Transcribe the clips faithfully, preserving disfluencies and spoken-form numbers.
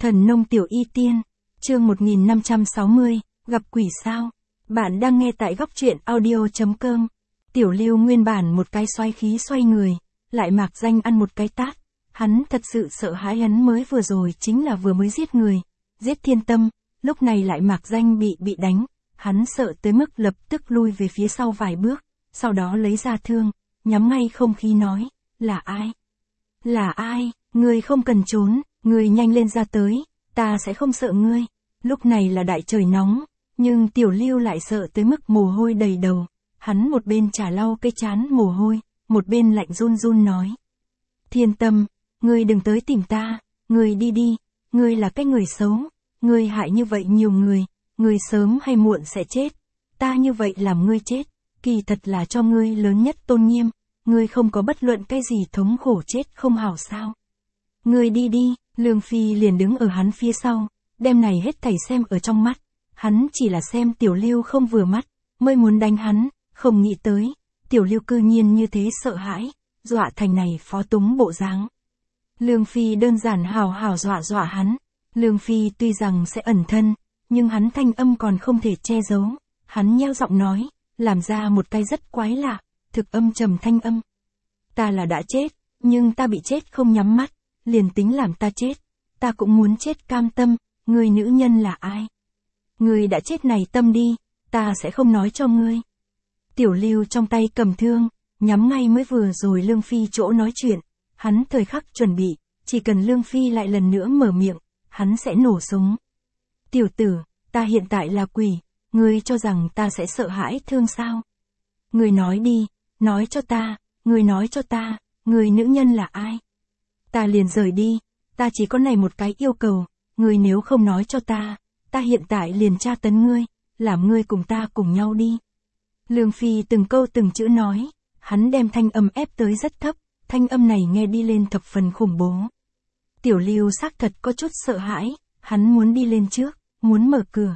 Thần nông tiểu y tiên, chương một nghìn năm trăm sáu mươi, gặp quỷ sao? Bạn đang nghe tại góc truyện audio chấm com. Tiểu Lưu nguyên bản một cái xoay khí xoay người, lại mạc danh ăn một cái tát. Hắn thật sự sợ hãi, hắn mới vừa rồi chính là vừa mới giết người, giết Thiên Tâm, lúc này lại mạc danh bị bị đánh. Hắn sợ tới mức lập tức lui về phía sau vài bước, sau đó lấy ra thương, nhắm ngay không khí nói, là ai? Là ai? Ngươi không cần trốn, ngươi nhanh lên ra tới, ta sẽ không sợ ngươi. Lúc này là đại trời nóng, nhưng Tiểu Lưu lại sợ tới mức mồ hôi đầy đầu. Hắn một bên chả lau cái chán mồ hôi, một bên lạnh run run nói. Thiên Tâm, ngươi đừng tới tìm ta, ngươi đi đi, ngươi là cái người xấu, ngươi hại như vậy nhiều người, ngươi sớm hay muộn sẽ chết. Ta như vậy làm ngươi chết, kỳ thật là cho ngươi lớn nhất tôn nghiêm, ngươi không có bất luận cái gì thống khổ chết không hảo sao. Ngươi đi đi, Lương Phi liền đứng ở hắn phía sau, đem này hết thảy xem ở trong mắt. Hắn chỉ là xem Tiểu Lưu không vừa mắt, mới muốn đánh hắn, không nghĩ tới, Tiểu Lưu cư nhiên như thế sợ hãi, dọa thành này phó túng bộ dáng. Lương Phi đơn giản hào hào dọa dọa hắn. Lương Phi tuy rằng sẽ ẩn thân, nhưng hắn thanh âm còn không thể che giấu. Hắn nheo giọng nói, làm ra một cái rất quái lạ, thực âm trầm thanh âm. Ta là đã chết, nhưng ta bị chết không nhắm mắt, liền tính làm ta chết, ta cũng muốn chết cam tâm. Người nữ nhân là ai? Người đã chết này tâm đi, ta sẽ không nói cho ngươi. Tiểu Lưu trong tay cầm thương, nhắm ngay mới vừa rồi Lương Phi chỗ nói chuyện. Hắn thời khắc chuẩn bị, chỉ cần Lương Phi lại lần nữa mở miệng, hắn sẽ nổ súng. Tiểu tử, ta hiện tại là quỷ, ngươi cho rằng ta sẽ sợ hãi thương sao? Ngươi nói đi, nói cho ta, ngươi nói cho ta, người nữ nhân là ai? Ta liền rời đi, ta chỉ có này một cái yêu cầu, ngươi nếu không nói cho ta, ta hiện tại liền tra tấn ngươi, làm ngươi cùng ta cùng nhau đi. Lương Phi từng câu từng chữ nói, hắn đem thanh âm ép tới rất thấp, thanh âm này nghe đi lên thập phần khủng bố. Tiểu Lưu xác thật có chút sợ hãi, hắn muốn đi lên trước, muốn mở cửa.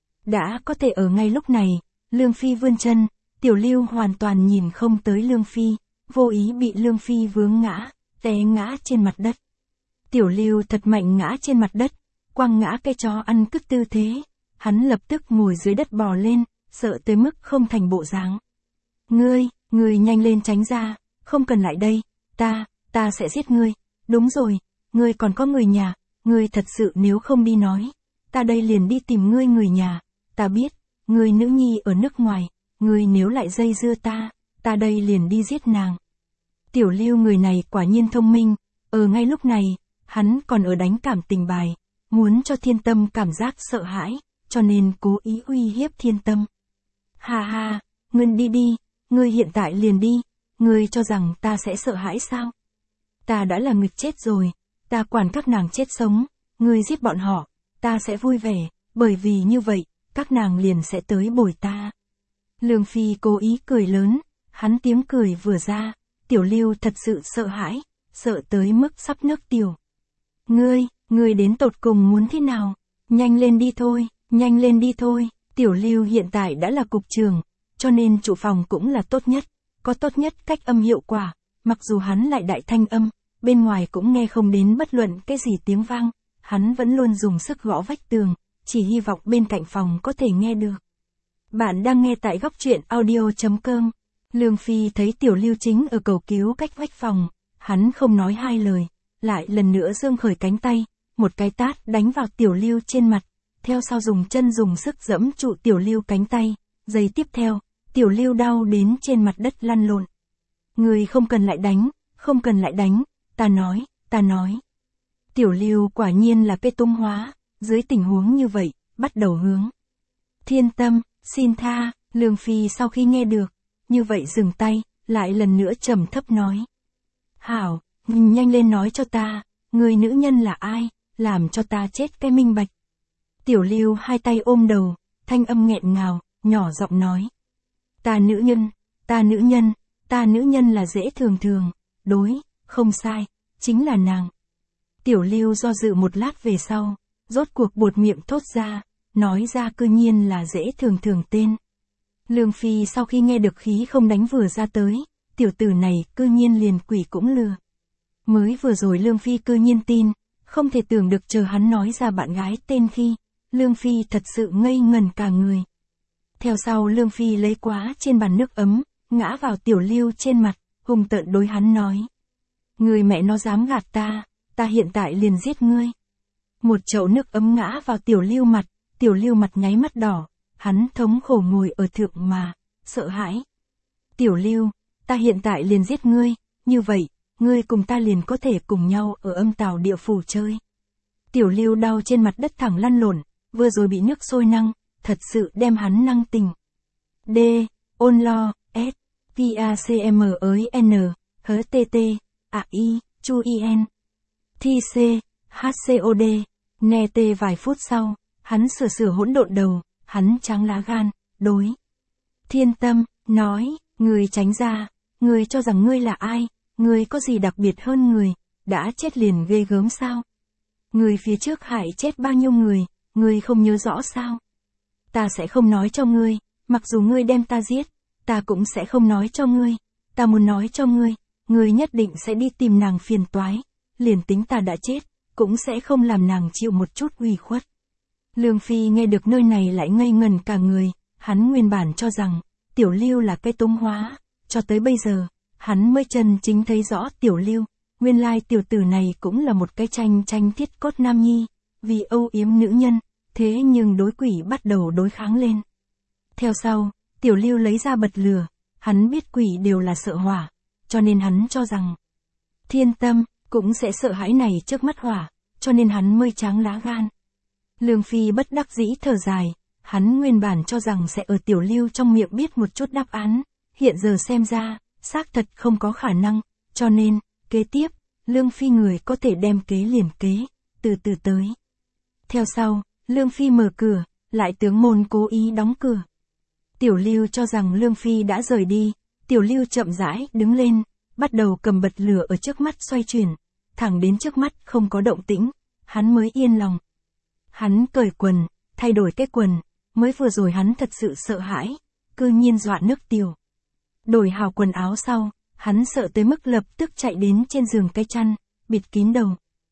Đã có thể ở ngay lúc này, Lương Phi vươn chân, Tiểu Lưu hoàn toàn nhìn không tới Lương Phi, vô ý bị Lương Phi vướng ngã, té ngã trên mặt đất. Tiểu Lưu thật mạnh ngã trên mặt đất, quăng ngã cái chó ăn cứt tư thế. Hắn lập tức ngồi dưới đất bò lên, sợ tới mức không thành bộ dáng. Ngươi, ngươi nhanh lên tránh ra, không cần lại đây, ta, ta sẽ giết ngươi. Đúng rồi, ngươi còn có người nhà, ngươi thật sự nếu không đi nói, ta đây liền đi tìm ngươi người nhà. Ta biết, ngươi nữ nhi ở nước ngoài, ngươi nếu lại dây dưa ta, ta đây liền đi giết nàng. Tiểu Lưu người này quả nhiên thông minh, ở ngay lúc này, hắn còn ở đánh cảm tình bài, muốn cho Thiên Tâm cảm giác sợ hãi, cho nên cố ý uy hiếp Thiên Tâm. Ha ha, ngươi đi đi, ngươi hiện tại liền đi, ngươi cho rằng ta sẽ sợ hãi sao? Ta đã là người chết rồi, ta quản các nàng chết sống, ngươi giết bọn họ, ta sẽ vui vẻ, bởi vì như vậy, các nàng liền sẽ tới bồi ta. Lương Phi cố ý cười lớn, hắn tiếng cười vừa ra, Tiểu Lưu thật sự sợ hãi, sợ tới mức sắp nước tiểu. Ngươi, ngươi đến tột cùng muốn thế nào? Nhanh lên đi thôi, nhanh lên đi thôi. Tiểu Lưu hiện tại đã là cục trưởng, cho nên trụ phòng cũng là tốt nhất, có tốt nhất cách âm hiệu quả, mặc dù hắn lại đại thanh âm, bên ngoài cũng nghe không đến bất luận cái gì tiếng vang, hắn vẫn luôn dùng sức gõ vách tường, chỉ hy vọng bên cạnh phòng có thể nghe được. Bạn đang nghe tại góc truyện audio chấm com. Lương Phi thấy Tiểu Lưu chính ở cầu cứu cách vách phòng, hắn không nói hai lời, lại lần nữa giương khởi cánh tay, một cái tát đánh vào Tiểu Lưu trên mặt, theo sau dùng chân dùng sức giẫm trụ Tiểu Lưu cánh tay, giây tiếp theo, Tiểu Lưu đau đến trên mặt đất lăn lộn. Người không cần lại đánh, không cần lại đánh, ta nói, ta nói. Tiểu Lưu quả nhiên là cây tung hóa, dưới tình huống như vậy, bắt đầu hướng. Thiên Tâm, xin tha. Lương Phi sau khi nghe được, như vậy dừng tay, lại lần nữa trầm thấp nói. Hảo, nhanh lên nói cho ta, người nữ nhân là ai, làm cho ta chết cái minh bạch. Tiểu Lưu hai tay ôm đầu, thanh âm nghẹn ngào, nhỏ giọng nói. Ta nữ nhân, ta nữ nhân, ta nữ nhân là dễ thường thường, đối, không sai, chính là nàng. Tiểu Lưu do dự một lát về sau, rốt cuộc buột miệng thốt ra, nói ra cư nhiên là dễ thường thường tên. Lương Phi sau khi nghe được khí không đánh vừa ra tới, tiểu tử này cư nhiên liền quỷ cũng lừa. Mới vừa rồi Lương Phi cư nhiên tin, Không thể tưởng được chờ hắn nói ra bạn gái tên khi, Lương Phi thật sự ngây ngần cả người. Theo sau Lương Phi lấy quá trên bàn nước ấm, ngã vào Tiểu Lưu trên mặt, hung tợn đối hắn nói. Người mẹ nó dám gạt ta, ta hiện tại liền giết ngươi. Một chậu nước ấm ngã vào Tiểu Lưu mặt, Tiểu Lưu mặt nháy mắt đỏ, hắn thống khổ ngồi ở thượng mà, sợ hãi. Tiểu Lưu, ta hiện tại liền giết ngươi, như vậy, ngươi cùng ta liền có thể cùng nhau ở âm tào địa phủ chơi. Tiểu Lưu đau trên mặt đất thẳng lăn lộn, vừa rồi bị nước sôi năng, thật sự đem hắn năng tình. D. Ôn lo, S. P A C M ới N, H T T, A I, Chu I N. Thi C, H C O D, nè tê vài phút sau, hắn sửa sửa hỗn độn đầu, hắn trắng lá gan, đối. Thiên Tâm, nói, người tránh ra, người cho rằng ngươi là ai, người có gì đặc biệt hơn người, đã chết liền ghê gớm sao? Người phía trước hại chết bao nhiêu người, người không nhớ rõ sao? Ta sẽ không nói cho ngươi, mặc dù ngươi đem ta giết, ta cũng sẽ không nói cho ngươi, ta muốn nói cho ngươi, ngươi nhất định sẽ đi tìm nàng phiền toái, liền tính ta đã chết, cũng sẽ không làm nàng chịu một chút ủy khuất. Lương Phi nghe được nơi này lại ngây ngần cả người, hắn nguyên bản cho rằng, Tiểu Lưu là cái tống hóa, cho tới bây giờ, hắn mới chân chính thấy rõ Tiểu Lưu, nguyên lai tiểu tử này cũng là một cái tranh tranh thiết cốt nam nhi, vì âu yếm nữ nhân, thế nhưng đối quỷ bắt đầu đối kháng lên. Theo sau, Tiểu Lưu lấy ra bật lửa, hắn biết quỷ đều là sợ hỏa, cho nên hắn cho rằng, Thiên Tâm, cũng sẽ sợ hãi này trước mắt hỏa, cho nên hắn mới tráng lá gan. Lương Phi bất đắc dĩ thở dài, hắn nguyên bản cho rằng sẽ ở Tiểu Lưu trong miệng biết một chút đáp án, hiện giờ xem ra, xác thật không có khả năng, cho nên, kế tiếp, Lương Phi người có thể đem kế liền kế, từ từ tới. Theo sau, Lương Phi mở cửa, lại tướng môn cố ý đóng cửa. Tiểu Lưu cho rằng Lương Phi đã rời đi, Tiểu Lưu chậm rãi đứng lên, bắt đầu cầm bật lửa ở trước mắt xoay chuyển, thẳng đến trước mắt không có động tĩnh, hắn mới yên lòng. Hắn cởi quần, thay đổi cái quần, mới vừa rồi hắn thật sự sợ hãi, cư nhiên dọa nước tiểu. Đổi hào quần áo sau, hắn sợ tới mức lập tức chạy đến trên giường cái chăn, bịt kín đầu.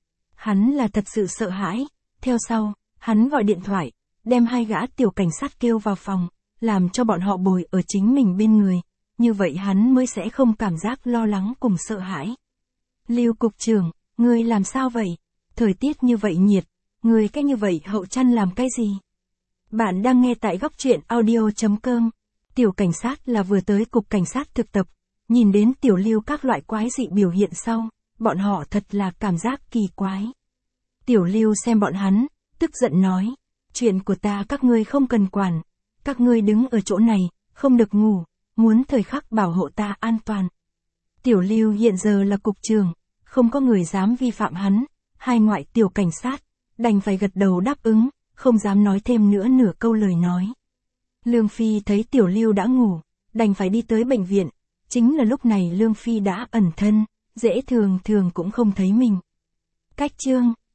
Hắn là thật sự sợ hãi, theo sau, hắn gọi điện thoại, đem hai gã tiểu cảnh sát kêu vào phòng, làm cho bọn họ bồi ở chính mình bên người, như vậy hắn mới sẽ không cảm giác lo lắng cùng sợ hãi. Lưu cục trưởng, ngươi làm sao vậy? Thời tiết như vậy nhiệt, ngươi cách như vậy hậu chăn làm cái gì? Bạn đang nghe tại góc truyện audio chấm com. Tiểu cảnh sát là vừa tới cục cảnh sát thực tập, nhìn đến Tiểu Lưu các loại quái dị biểu hiện sau, bọn họ thật là cảm giác kỳ quái. Tiểu Lưu xem bọn hắn, tức giận nói, chuyện của ta các ngươi không cần quản, các ngươi đứng ở chỗ này, không được ngủ, muốn thời khắc bảo hộ ta an toàn. Tiểu Lưu hiện giờ là cục trưởng, không có người dám vi phạm hắn, hai ngoại tiểu cảnh sát, đành phải gật đầu đáp ứng, không dám nói thêm nữa nửa câu lời nói. Lương Phi thấy Tiểu Lưu đã ngủ, đành phải đi tới bệnh viện, chính là lúc này Lương Phi đã ẩn thân, dễ thường thường cũng không thấy mình. Cách chương